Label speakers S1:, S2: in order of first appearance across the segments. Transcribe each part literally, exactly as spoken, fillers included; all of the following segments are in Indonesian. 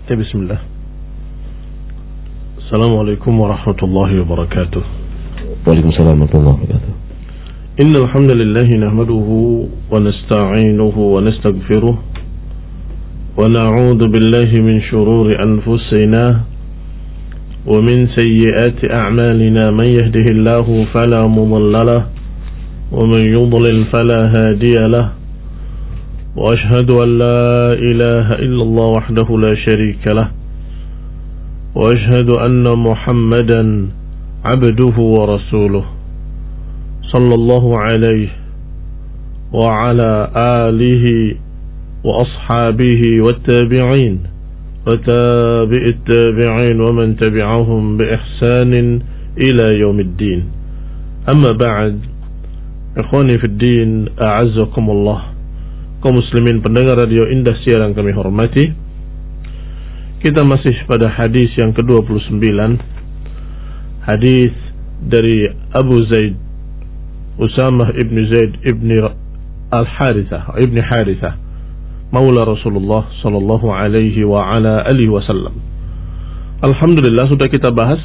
S1: بسم الله. السلام عليكم ورحمة الله وبركاته.
S2: وعليكم السلام ورحمة الله وبركاته.
S1: إن الحمد لله نحمده ونستعينه ونستغفره ونعوذ بالله من شرور أنفسنا ومن سيئات أعمالنا. من يهده الله فلا مضل له ومن يضلل فلا هادي له وأشهد أن لا إله إلا الله وحده لا شريك له وأشهد أن محمدا عبده ورسوله صلى الله عليه وعلى آله وأصحابه والتابعين وتابع التابعين ومن تبعهم بإحسان إلى يوم الدين. أما بعد، إخواني في الدين أعزكم الله. Kaum muslimin pendengar radio Indah Siar yang kami hormati, kita masih pada hadis yang ke dua puluh sembilan, hadis dari Abu Zaid Usamah ibn Zaid ibn Al-Harithah ibn Harithah Maula Rasulullah sallallahu alaihi wa ala alihi wasallam. Alhamdulillah sudah kita bahas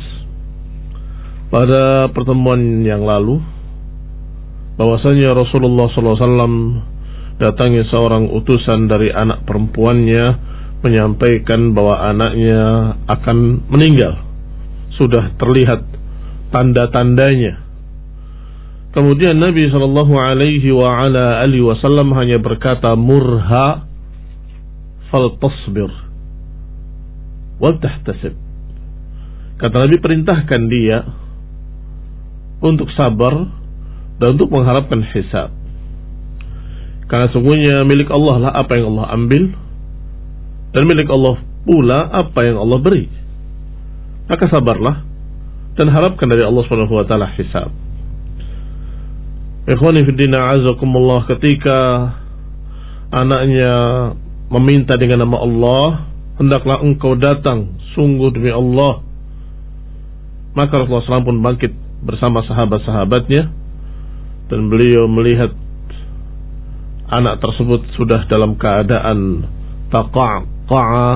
S1: pada pertemuan yang lalu bahwasanya Rasulullah sallallahu alaihi wasallam datangi seorang utusan dari anak perempuannya menyampaikan bahwa anaknya akan meninggal. Sudah terlihat tanda-tandanya. Kemudian Nabi sallallahu alaihi wa ala alihi wasallam hanya berkata, murha faltasbir wal tahtasib. Kata Nabi, perintahkan dia untuk sabar dan untuk mengharapkan hisab. Karena sungguhnya milik Allah lah apa yang Allah ambil, dan milik Allah pula apa yang Allah beri. Maka sabarlah dan harapkan dari Allah subhanahu wa taala hisab. Ikhwani fiddin a'azakumullah, ketika anaknya meminta dengan nama Allah, hendaklah engkau datang sungguh demi Allah. Maka Rasulullah shallallahu alaihi wasallam pun bangkit bersama sahabat-sahabatnya, dan beliau melihat anak tersebut sudah dalam keadaan taqa'a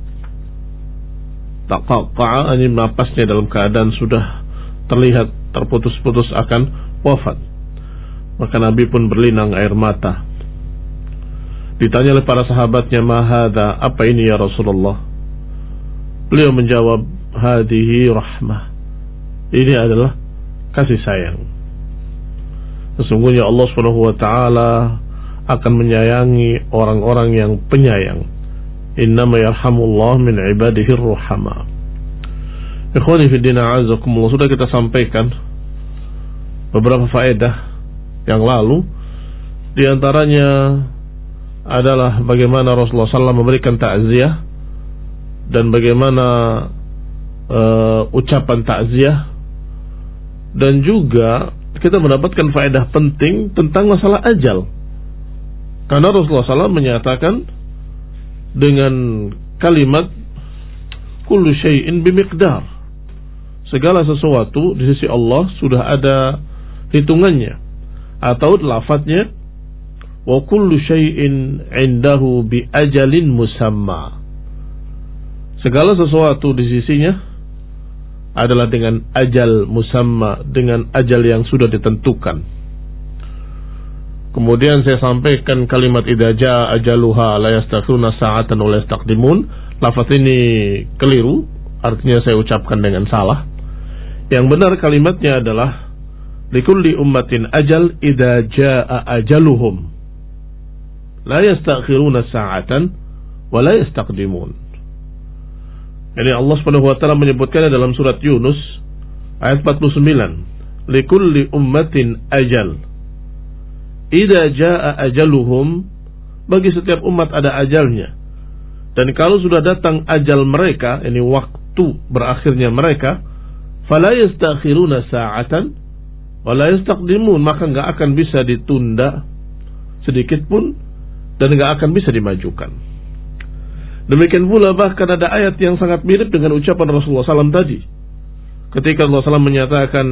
S1: taqa'a, ini napasnya dalam keadaan sudah terlihat terputus-putus akan wafat. Maka Nabi pun berlinang air mata. Ditanya oleh para sahabatnya, ma hadza, apa ini ya Rasulullah? Beliau menjawab, hadhihi rahmah, ini adalah kasih sayang. Sesungguhnya Allah Subhanahu wa taala akan menyayangi orang-orang yang penyayang. Innama yarhamullah min ibadihi ruhama. Ikhwani fi din a'azakumullah, sudah kita sampaikan beberapa faedah yang lalu. Di antaranya adalah bagaimana Rasulullah sallallahu alaihi wasallam memberikan takziah dan bagaimana uh, ucapan takziah, dan juga kita mendapatkan faedah penting tentang masalah ajal. Karena Rasulullah sallallahu alaihi wasallam menyatakan dengan kalimat kullu syai'in bimiqdar, segala sesuatu di sisi Allah sudah ada hitungannya, atau lafadznya wa kullu syai'in 'indahu bi ajalin musamma, segala sesuatu di sisinya adalah dengan ajal musamma, dengan ajal yang sudah ditentukan. Kemudian saya sampaikan kalimat idza jaa ajaluha la yastakhiruna sa'atan wa la yastaqdimun. Lafaz ini keliru, artinya saya ucapkan dengan salah. Yang benar kalimatnya adalah likulli ummatin ajal idza jaa ajaluhum la yastakhiruna sa'atan wa la yastaqdimun. Jadi Allah Subhanahu wa taala menyebutkannya dalam surat Yunus ayat empat puluh sembilan. Likulli ummatin ajal idza jaa ajaluhum, bagi setiap umat ada ajalnya, dan kalau sudah datang ajal mereka, ini waktu berakhirnya mereka, fala yastakhiruna sa'atan wa la yastaqdimun, maka enggak akan bisa ditunda sedikit pun dan enggak akan bisa dimajukan. Demikian pula bahkan ada ayat yang sangat mirip dengan ucapan Rasulullah sallallahu alaihi wasallam tadi, ketika Rasulullah sallallahu alaihi wasallam menyatakan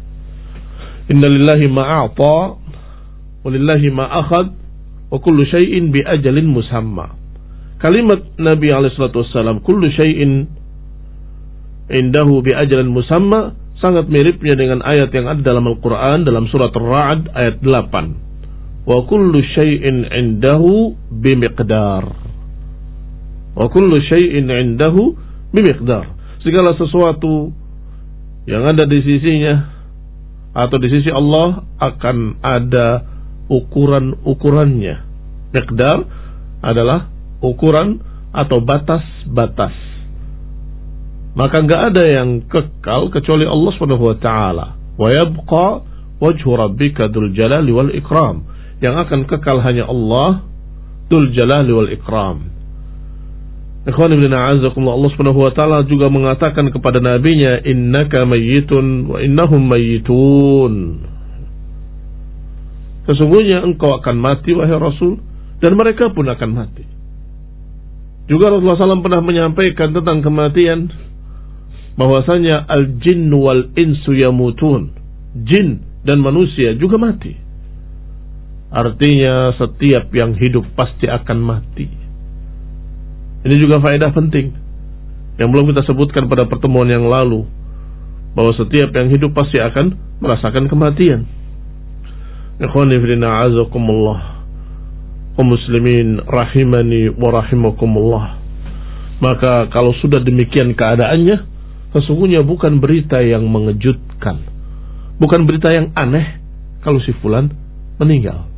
S1: innalillahi ma'ata walillahi ma akhad wa kullu syai'in bi ajalin musamma. kalimat Nabi alaihi salatu wassalam, kullu syai'in indahu bi ajalin musamma, sangat miripnya dengan ayat yang ada dalam Al-Quran dalam surat Ar-Ra'd ayat delapan. Wa kullu syai'in indahu bi miqdar. Wa kullu syai'in indahu bi miqdar. Segala sesuatu yang ada di sisinya atau di sisi Allah akan ada ukuran-ukurannya. Miqdar adalah ukuran atau batas-batas. Maka enggak ada yang kekal kecuali Allah Subhanahu wa taala. Wa yabqa wajhu rabbika dzul jalali wal ikram. Yang akan kekal hanya Allah dzul jalali wal ikram. Ikhwan ibn a'azakumullah, Allah Subhanahu wa taala juga mengatakan kepada nabinya, innaka mayyitun wa innahum mayyitun. Sesungguhnya engkau akan mati wahai Rasul, dan mereka pun akan mati. Juga Rasulullah shallallahu alaihi wasallam pernah menyampaikan tentang kematian, bahwasanya al-jinn wal insu yamutun. Jin dan manusia juga mati. Artinya setiap yang hidup pasti akan mati. Ini juga faedah penting yang belum kita sebutkan pada pertemuan yang lalu, bahwa setiap yang hidup pasti akan merasakan kematian. Ikhwani fillah a'azakumullah, kaum muslimin rahimani wa rahimakumullah. Maka kalau sudah demikian keadaannya, sesungguhnya bukan berita yang mengejutkan, bukan berita yang aneh kalau si fulan meninggal,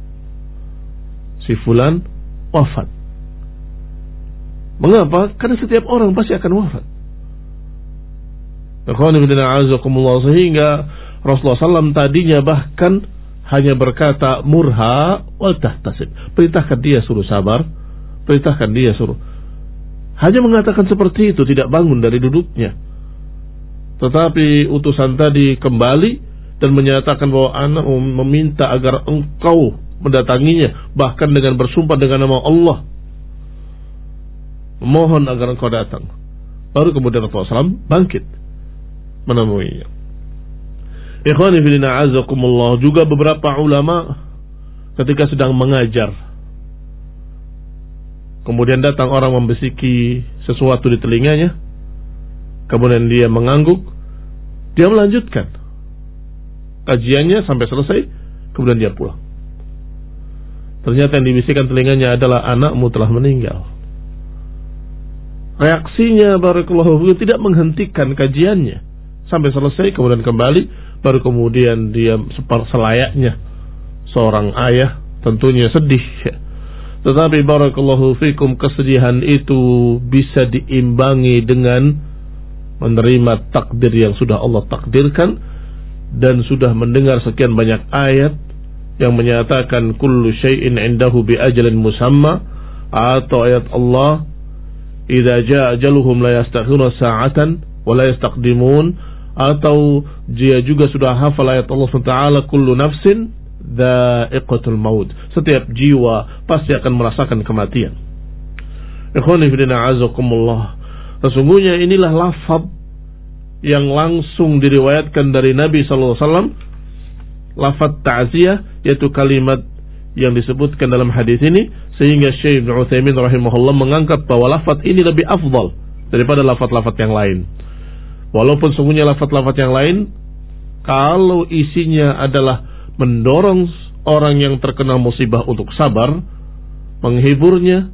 S1: si fulan wafat. Mengapa? Karena setiap orang pasti akan wafat. Sehingga Rasulullah shallallahu alaihi wasallam tadinya bahkan hanya berkata murha wal tahtasib, perintahkan dia suruh sabar, perintahkan dia suruh, hanya mengatakan seperti itu, tidak bangun dari duduknya. Tetapi utusan tadi kembali dan menyatakan bahwa anak meminta agar engkau mendatanginya, bahkan dengan bersumpah dengan nama Allah, memohon agar engkau datang. Baru kemudian Rasulullah shallallahu alaihi wasallam bangkit menemuinya. Ikhwani fillah a'azakumullah, juga beberapa ulama ketika sedang mengajar, kemudian datang orang membisiki sesuatu di telinganya, kemudian dia mengangguk, dia melanjutkan kajiannya sampai selesai, kemudian dia pulang. Ternyata yang dibisikkan telinganya adalah, anakmu telah meninggal. Reaksinya barakallahu fikum tidak menghentikan kajiannya sampai selesai, kemudian kembali, baru kemudian dia selayaknya seorang ayah tentunya sedih. Tetapi barakallahu fikum, kesedihan itu bisa diimbangi dengan menerima takdir yang sudah Allah takdirkan, dan sudah mendengar sekian banyak ayat yang menyatakan kullu syai'in indahu bi ajalin musamma, atau ayat Allah idza jaa ajaluhum la yastakhiruna sa'atan wa la yastaqdimun, atau dia juga sudah hafal ayat Allah subhanahu wa taala kullu nafsin dha'iqatul maut, setiap jiwa pasti akan merasakan kematian. Ikhwani fillah a'azakumullah, sesungguhnya inilah lafaz yang langsung diriwayatkan dari Nabi sallallahu alaihi wasallam, lafaz ta'ziyah, yaitu kalimat yang disebutkan dalam hadis ini, sehingga Syekh Ibnu Utsaimin rahimahullah mengangkat bahwa lafaz ini lebih afdal daripada lafaz-lafaz yang lain. Walaupun sungguhnya lafaz-lafaz yang lain, kalau isinya adalah mendorong orang yang terkena musibah untuk sabar, menghiburnya,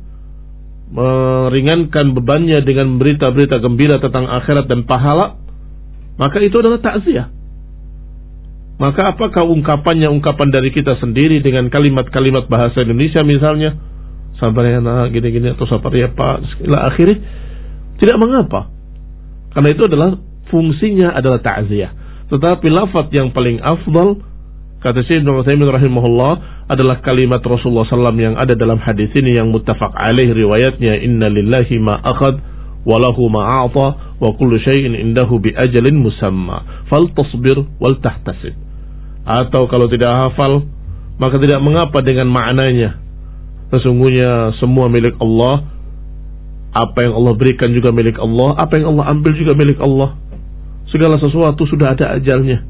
S1: meringankan bebannya dengan berita-berita gembira tentang akhirat dan pahala, maka itu adalah takziah. Maka apakah ungkapannya ungkapan dari kita sendiri dengan kalimat-kalimat bahasa Indonesia misalnya, sabar ya nak, gini-gini, atau sabar ya pak, ila akhirnya, tidak mengapa, karena itu adalah fungsinya adalah ta'ziyah. Tetapi lafaz yang paling afdal, kata Syekh Ibnu Utsaimin rahimahullah, adalah kalimat Rasulullah sallallahu alaihi wasallam yang ada dalam hadis ini yang muttafaq alaih riwayatnya, inna lillahi ma akhad wa lahu ma a'ta wa kullu syai'in indahu bi ajalin musamma faltasbir wal tahtasib. Atau kalau tidak hafal, maka tidak mengapa dengan maknanya, sesungguhnya semua milik Allah, apa yang Allah berikan juga milik Allah, apa yang Allah ambil juga milik Allah, segala sesuatu sudah ada ajalnya.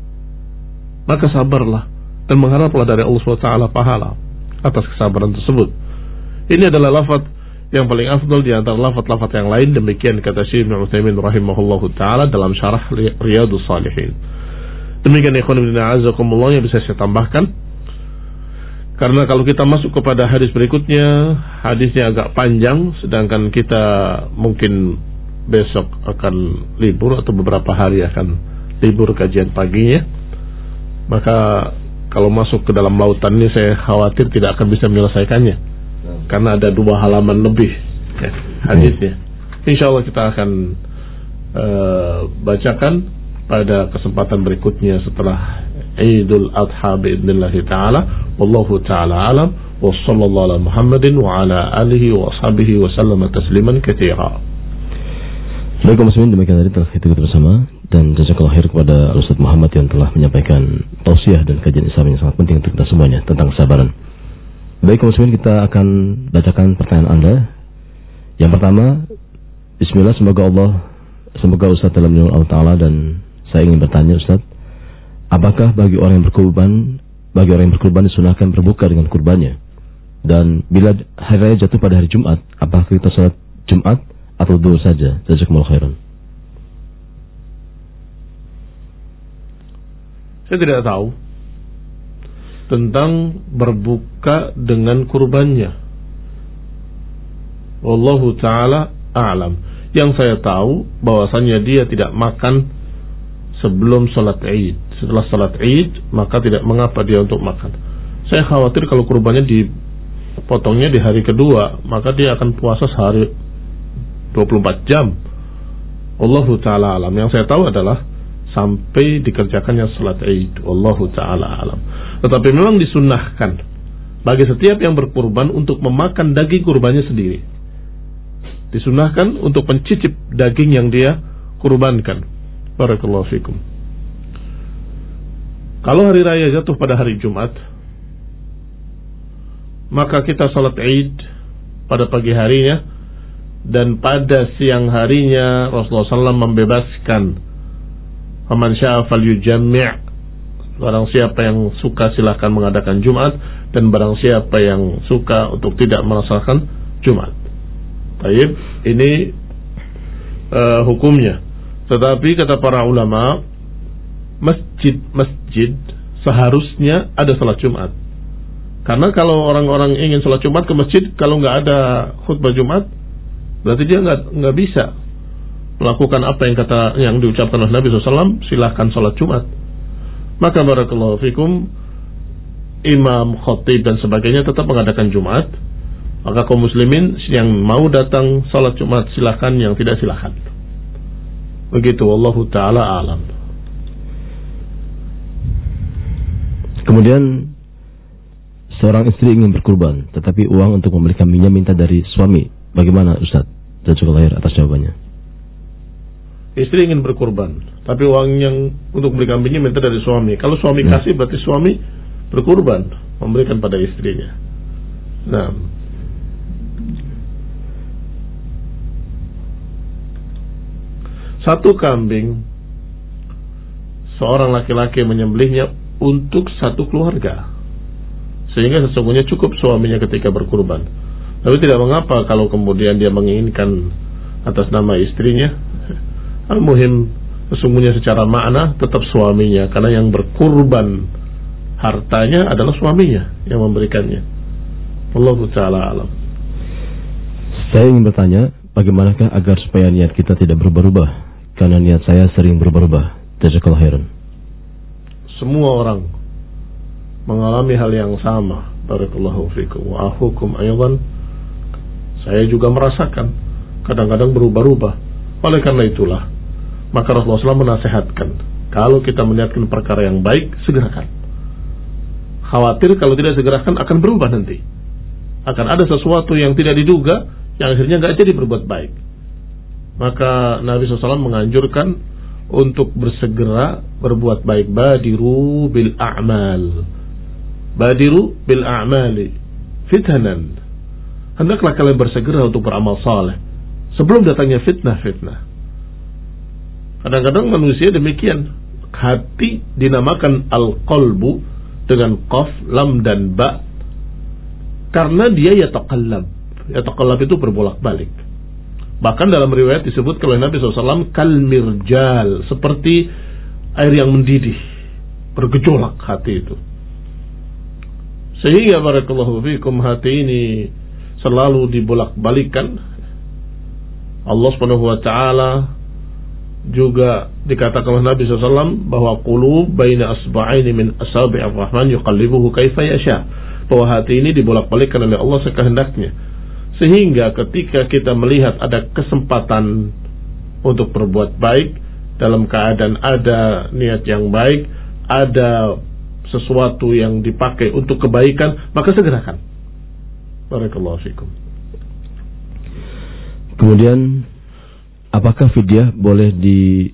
S1: Maka sabarlah dan mengharaplah dari Allah subhanahu wa taala pahala atas kesabaran tersebut. Ini adalah lafaz yang paling afdal di antara lafaz-lafaz yang lain. Demikian kata Syekh Ibnu Utsaimin rahimahullahu taala dalam syarah Riyadhus Shalihin. Demikian ikhwan fillah azakumullah yang bisa saya tambahkan. Karena kalau kita masuk kepada hadis berikutnya, hadisnya agak panjang, sedangkan kita mungkin besok akan libur atau beberapa hari akan libur kajian paginya. Maka kalau masuk ke dalam lautan ini saya khawatir tidak akan bisa menyelesaikannya, karena ada dua halaman lebih ya, hadisnya. Insya Allah kita akan uh, bacakan pada kesempatan berikutnya setelah Idul Adha biidznillah ta'ala. Wallahu ta'ala alam. Wa sallallahu ala Muhammadin wa ala alihi wa ashabihi wa sallama tasliman katsira.
S2: Baik kaum muslimin, demikian tadi telah kita bersama, dan jazakallahu khair kepada Ustaz Muhammad yang telah menyampaikan tausiah dan kajian Islam yang sangat penting untuk kita semuanya tentang kesabaran. Baik kaum muslimin, kita akan bacakan pertanyaan Anda. Yang pertama, bismillah, semoga Allah semoga Ustaz dalam lindungan Allah Ta'ala, dan saya ingin bertanya Ustaz, apakah bagi orang yang berkurban bagi orang yang berkurban disunahkan berbuka dengan kurbannya? Dan bila hari raya jatuh pada hari Jumat, apakah kita salat Jumat atau duhur saja? Jazakumullah khairan.
S1: Saya tidak tahu tentang berbuka dengan kurbannya. Wallahu ta'ala a'lam. Yang saya tahu bahwasannya dia tidak makan sebelum salat Id. Setelah salat Id, maka tidak mengapa dia untuk makan. Saya khawatir kalau kurbannya dipotongnya di hari kedua, maka dia akan puasa sehari dua puluh empat jam. Wallahu ta'ala alam. Yang saya tahu adalah sampai dikerjakannya salat Id. Wallahu ta'ala alam. Tetapi memang disunnahkan bagi setiap yang berkurban untuk memakan daging kurbannya sendiri. Disunnahkan untuk mencicip daging yang dia kurbankan. Barakallahu fikum. Kalau hari raya jatuh pada hari Jumat, maka kita salat Id pada pagi harinya, dan pada siang harinya Rasulullah shallallahu alaihi wasallam membebaskan faman syaa falyujammi', barang siapa yang suka silahkan mengadakan Jumat, dan barang siapa yang suka untuk tidak melaksanakan Jumat. Baik, ini uh, hukumnya. Tetapi kata para ulama, masjid-masjid seharusnya ada salat Jumat. Karena kalau orang-orang ingin salat Jumat ke masjid, kalau nggak ada khutbah Jumat, berarti dia nggak nggak bisa melakukan apa yang kata yang diucapkan oleh Nabi shallallahu alaihi wasallam, silahkan salat Jumat. Maka barakallahu fikum, imam, khatib dan sebagainya tetap mengadakan Jumat. Maka kaum muslimin yang mau datang salat Jumat silahkan, yang tidak silahkan. Begitu, wallahu ta'ala alam.
S2: Kemudian seorang istri ingin berkurban, tetapi uang untuk membeli kambingnya minta dari suami. Bagaimana Ustaz? Jazakallahu khair atas jawabannya.
S1: Istri ingin berkurban, tapi uang yang untuk beli kambingnya minta dari suami. Kalau suami ya. kasih, berarti suami berkurban, memberikan pada istrinya. Nah, satu kambing seorang laki-laki menyembelihnya untuk satu keluarga, sehingga sesungguhnya cukup suaminya ketika berkurban. Tapi tidak mengapa kalau kemudian dia menginginkan atas nama istrinya. Al-muhim, sesungguhnya secara makna tetap suaminya, karena yang berkurban hartanya adalah suaminya yang memberikannya. Wallahu ta'ala alam.
S2: Saya ingin bertanya, bagaimanakah agar supaya niat kita tidak berubah-ubah? Karena niat saya sering berubah-ubah. Jazakallahu khairan.
S1: Semua orang mengalami hal yang sama. Barakallahu fikum wa akhukum aydan. Saya juga merasakan kadang-kadang berubah-ubah. Oleh karena itulah, maka Rasulullah shallallahu alaihi wasallam menasihatkan, kalau kita melihatkan perkara yang baik, segerakan. Khawatir kalau tidak segerakan akan berubah nanti. Akan ada sesuatu yang tidak diduga, yang akhirnya nggak jadi berbuat baik. Maka Nabi shallallahu alaihi wasallam menganjurkan untuk bersegera berbuat baik. Badiru bil a'mal, badiru bil a'mali fitnan. Hendaklah kalian bersegera untuk beramal saleh sebelum datangnya fitnah-fitnah. Kadang-kadang manusia demikian. Hati dinamakan al-qalbu dengan qaf, lam dan ba, karena dia yataqallab, Yataqallab itu berbolak-balik. Bahkan dalam riwayat disebut oleh Nabi shallallahu alaihi wasallam kalmirjal, seperti air yang mendidih, bergejolak hati itu. Sehingga barakallahu fikum, hati ini selalu dibolak-balikan. Allah subhanahu wa ta'ala juga dikatakan oleh Nabi shallallahu alaihi wasallam bahwa qulub baina asba'aini min asabi'ir rahman yuqallibuhu kaifa yasha, bahwa hati ini dibolak-balikkan oleh Allah sekehendaknya. Sehingga ketika kita melihat ada kesempatan untuk berbuat baik, dalam keadaan ada niat yang baik, ada sesuatu yang dipakai untuk kebaikan, maka segerakan. Barakallahu fikum.
S2: Kemudian, apakah fidyah boleh di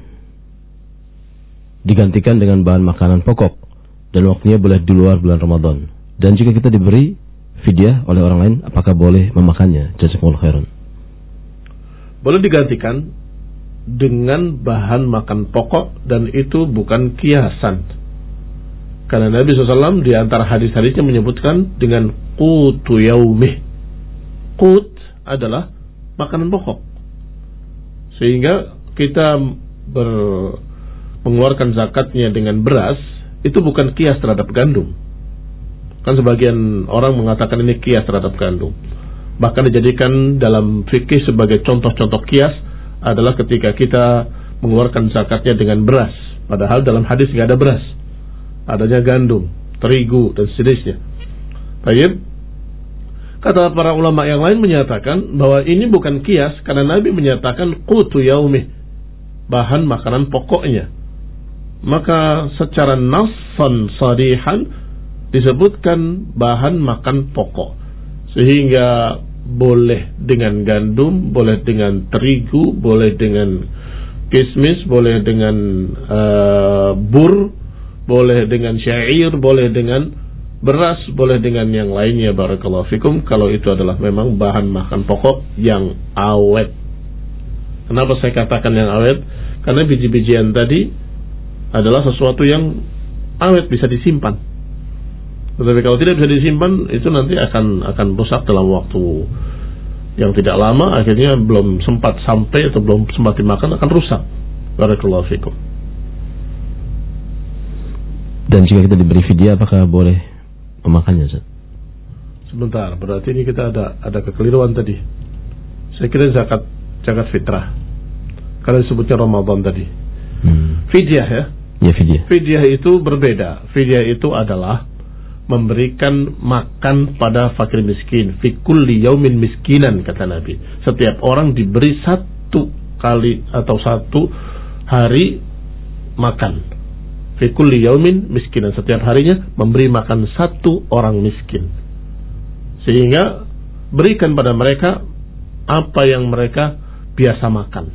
S2: digantikan dengan bahan makanan pokok dan waktunya boleh di luar bulan Ramadan? Dan jika kita diberi fidyah oleh orang lain, apakah boleh memakannya? Jazakumullah khairan.
S1: Boleh digantikan dengan bahan makan pokok, dan itu bukan kiasan. Karena Nabi shallallahu alaihi wasallam di antara hadis-hadisnya menyebutkan dengan qutu yaumih. Qut adalah makanan pokok. Sehingga kita ber, mengeluarkan zakatnya dengan beras, itu bukan kias terhadap gandum. Kan sebagian orang mengatakan ini kias terhadap gandum. Bahkan dijadikan dalam fikih sebagai contoh-contoh kias adalah ketika kita mengeluarkan zakatnya dengan beras, padahal dalam hadis nggak ada beras, adanya gandum, terigu, dan sejenisnya. Baik. Kata para ulama yang lain menyatakan bahwa ini bukan kias, karena Nabi menyatakan qutu yaumih, bahan makanan pokoknya. Maka secara nassan sarihan disebutkan bahan makan pokok, sehingga boleh dengan gandum, boleh dengan terigu, boleh dengan kismis, boleh dengan uh, bur, boleh dengan syair, boleh dengan beras, boleh dengan yang lainnya. Barakallahu fikum, kalau itu adalah memang bahan makan pokok yang awet. Kenapa saya katakan yang awet? Karena biji-bijian tadi adalah sesuatu yang awet, bisa disimpan. Tetapi kalau tidak bisa disimpan, itu nanti akan akan rusak dalam waktu yang tidak lama, akhirnya belum sempat sampai atau belum sempat dimakan akan rusak. Barakallahu fikum.
S2: Dan jika kita diberi fidyah, apakah boleh memakannya, Ustaz?
S1: Sebentar, berarti ini kita ada ada kekeliruan tadi. Saya kira zakat zakat fitrah, karena disebutnya Ramadan tadi. Hmm. Fidyah ya?
S2: Ya, fidyah.
S1: Fidyah itu berbeda. Fidyah itu adalah memberikan makan pada fakir miskin. Fi kulli yaumin miskinan, kata Nabi. Setiap orang diberi satu kali atau satu hari makan. Fi kulli yaumin miskinan, setiap harinya memberi makan satu orang miskin. Sehingga berikan pada mereka apa yang mereka biasa makan,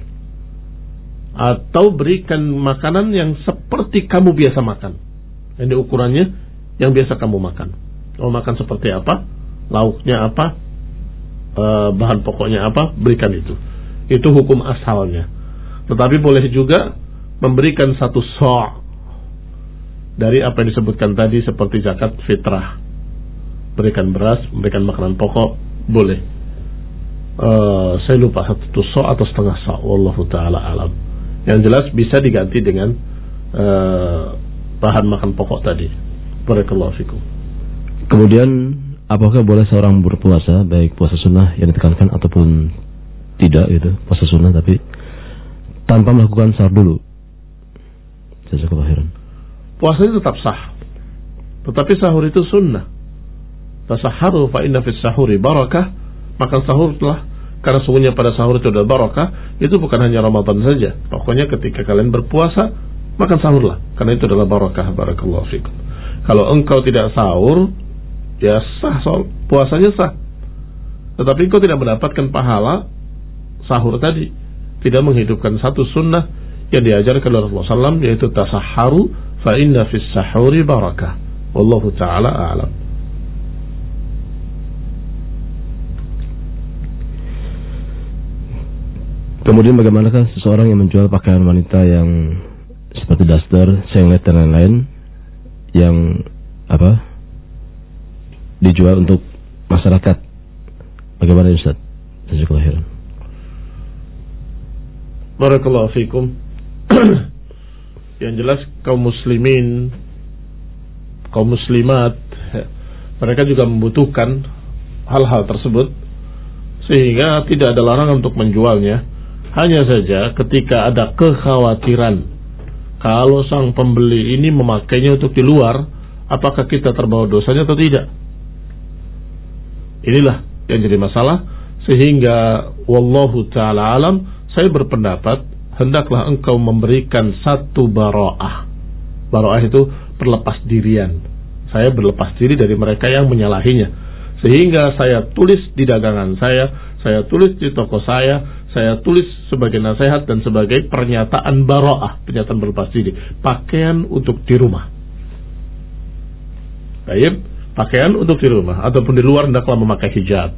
S1: atau berikan makanan yang seperti kamu biasa makan. Ini ukurannya yang biasa kamu makan. Kamu makan seperti apa, lauknya apa, e, bahan pokoknya apa, berikan itu. Itu hukum asalnya. Tetapi boleh juga memberikan satu so' dari apa yang disebutkan tadi, seperti zakat fitrah. Berikan beras, memberikan makanan pokok, boleh. E, saya lupa satu so' atau setengah so', wallahu ta'ala alam. Yang jelas bisa diganti dengan e, bahan makan pokok tadi. Barakallahu fikum.
S2: Kemudian, apakah boleh seorang berpuasa, baik puasa sunnah yang ditekankan ataupun tidak, gitu, puasa sunnah tapi tanpa melakukan sahur dulu? Jazakallahu khairan.
S1: Puasanya tetap sah, tetapi sahur itu sunnah. Tasahharu fa inna fis sahuri barakah. Makan sahur telah, karena sungguhnya pada sahur itu ada barakah. Itu bukan hanya Ramadan saja, pokoknya ketika kalian berpuasa, makan sahurlah, karena itu adalah barakah. Barakallahu fikum. Kalau engkau tidak sahur, ya sah, soal puasanya sah, tetapi engkau tidak mendapatkan pahala sahur tadi. Tidak menghidupkan satu sunnah yang diajarkan oleh Rasulullah shallallahu alaihi wasallam, yaitu tasahharu fa inna fis sahuri barakah. Wallahu ta'ala a'lam.
S2: Kemudian bagaimanakah seseorang yang menjual pakaian wanita yang seperti daster, singlet dan lain-lain, yang apa dijual untuk masyarakat, Bagaimana Ustaz? Jazakallahu khairan.
S1: Barakallahu fikum. Yang jelas kaum muslimin, kaum muslimat, mereka juga membutuhkan hal-hal tersebut, sehingga tidak ada larangan untuk menjualnya. Hanya saja ketika ada kekhawatiran kalau sang pembeli ini memakainya untuk di luar, apakah kita terbawa dosanya atau tidak? Inilah yang jadi masalah, sehingga wallahu ta'ala alam, saya berpendapat hendaklah engkau memberikan satu bara'ah. Bara'ah itu berlepas dirian. Saya berlepas diri dari mereka yang menyalahinya, sehingga saya tulis di dagangan saya, saya tulis di toko saya, saya tulis sebagai nasihat dan sebagai pernyataan bara'ah, pernyataan berlepas diri, pakaian untuk di rumah. Baik, pakaian untuk di rumah ataupun di luar hendaklah memakai hijab.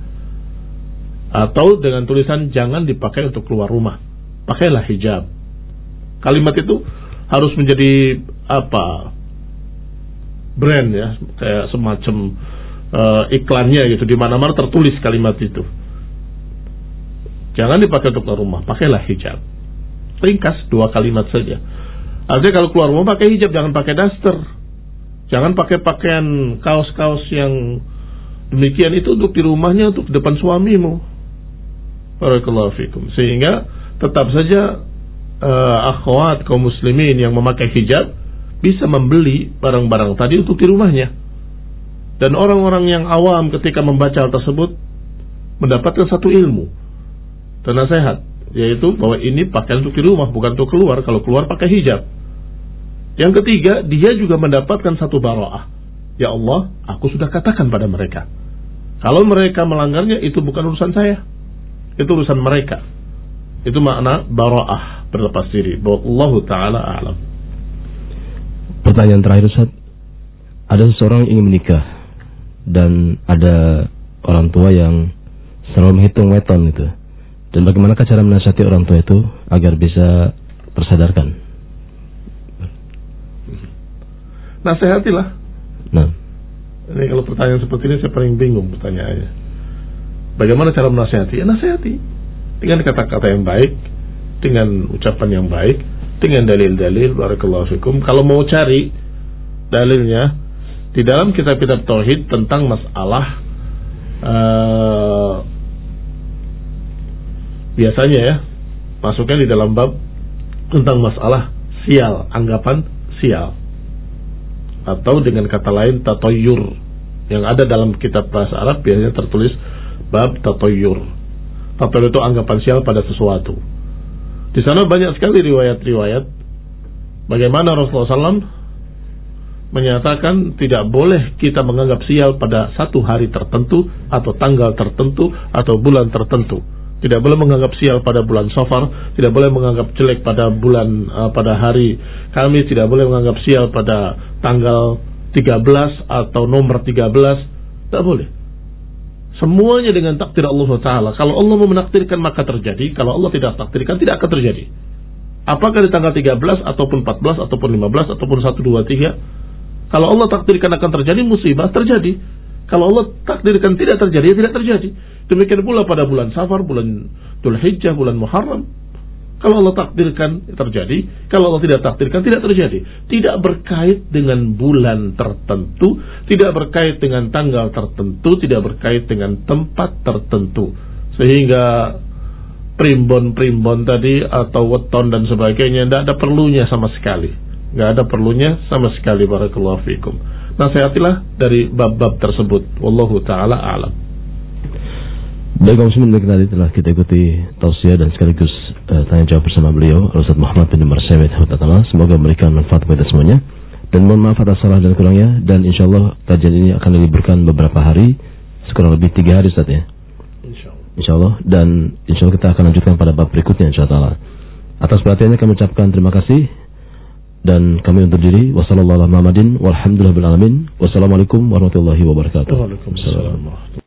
S1: Atau dengan tulisan jangan dipakai untuk keluar rumah, pakailah hijab. Kalimat itu harus menjadi apa, brand ya, kayak semacam uh, iklannya gitu, di mana-mana tertulis kalimat itu. Jangan dipakai untuk keluar rumah, pakailah hijab. Ringkas, dua kalimat saja. Artinya kalau keluar rumah pakai hijab, jangan pakai daster, jangan pakai pakaian kaos-kaos yang demikian, itu untuk di rumahnya, untuk depan suamimu. Barakallahu fikum. Sehingga tetap saja uh, akhwat kaum muslimin yang memakai hijab bisa membeli barang-barang tadi untuk di rumahnya. Dan orang-orang yang awam ketika membaca hal tersebut mendapatkan satu ilmu dan nasihat, yaitu bahwa ini pakaian untuk di rumah, bukan untuk keluar. Kalau keluar pakai hijab. Yang ketiga, dia juga mendapatkan satu bara'ah. Ya Allah, aku sudah katakan pada mereka, kalau mereka melanggarnya itu bukan urusan saya, itu urusan mereka. Itu makna bara'ah, berlepas diri. Allah Ta'ala a'lam.
S2: Pertanyaan terakhir Ustaz, ada seseorang ingin menikah dan ada orang tua yang selalu menghitung weton itu, dan bagaimana cara menasihati orang tua itu agar bisa tersadarkan?
S1: Nasihatilah.
S2: Nah,
S1: ini kalau pertanyaan seperti ini saya paling bingung pertanyaannya. Bagaimana cara menasihati? Ya nasihati dengan kata-kata yang baik, dengan ucapan yang baik, dengan dalil-dalil. Barakallahu fikum. Kalau mau cari dalilnya di dalam kitab-kitab tauhid tentang masalah uh, biasanya ya, masuknya di dalam bab tentang masalah sial, anggapan sial, atau dengan kata lain tatoyur, yang ada dalam kitab bahasa Arab biasanya tertulis bab tatoyur. Tatoyur itu anggapan sial pada sesuatu. Di sana banyak sekali riwayat-riwayat bagaimana Rasulullah shallallahu alaihi wasallam menyatakan tidak boleh kita menganggap sial pada satu hari tertentu, atau tanggal tertentu, atau bulan tertentu. Tidak boleh menganggap sial pada bulan Safar, tidak boleh menganggap jelek pada bulan uh, pada hari Kamis, tidak boleh menganggap sial pada tanggal tiga belas atau nomor tiga belas. Tidak boleh. Semuanya dengan takdir Allah Taala. Kalau Allah mau menakdirkan maka terjadi, kalau Allah tidak takdirkan tidak akan terjadi. Apakah di tanggal tiga belas ataupun empat belas ataupun lima belas ataupun satu, dua, tiga, kalau Allah takdirkan akan terjadi musibah, terjadi. Kalau Allah takdirkan tidak terjadi, ya tidak terjadi. Demikian pula pada bulan Safar, bulan Dzulhijjah, bulan Muharram. Kalau Allah takdirkan terjadi, kalau Allah tidak takdirkan tidak terjadi. Tidak berkait dengan bulan tertentu, tidak berkait dengan tanggal tertentu, tidak berkait dengan tempat tertentu. Sehingga primbon-primbon tadi atau weton dan sebagainya tidak ada perlunya sama sekali. Tidak ada perlunya sama sekali. Barakallahu fikum. Nasihatilah dari bab-bab tersebut. Wallahu ta'ala a'lam.
S2: Baik kaum muslimin, baik tadi telah kita ikuti tausiah dan sekaligus uh, tanya jawab bersama beliau Ustaz Muhammad bin Marsyamid. Semoga memberikan manfaat kepada semuanya, dan mohon maaf atas salah dan kurangnya. Dan insyaallah kajian ini akan diliburkan beberapa hari, sekurang lebih tiga hari Ustaz ya. Insyaallah. Insyaallah, dan insyaallah kita akan lanjutkan pada bab berikutnya insyaallah. Atas perhatiannya kami ucapkan terima kasih, dan kami undur diri. Wassalamualaikum warahmatullahi wabarakatuh. Wassalamualaikum warahmatullahi wabarakatuh.
S1: Waalaikumsalam.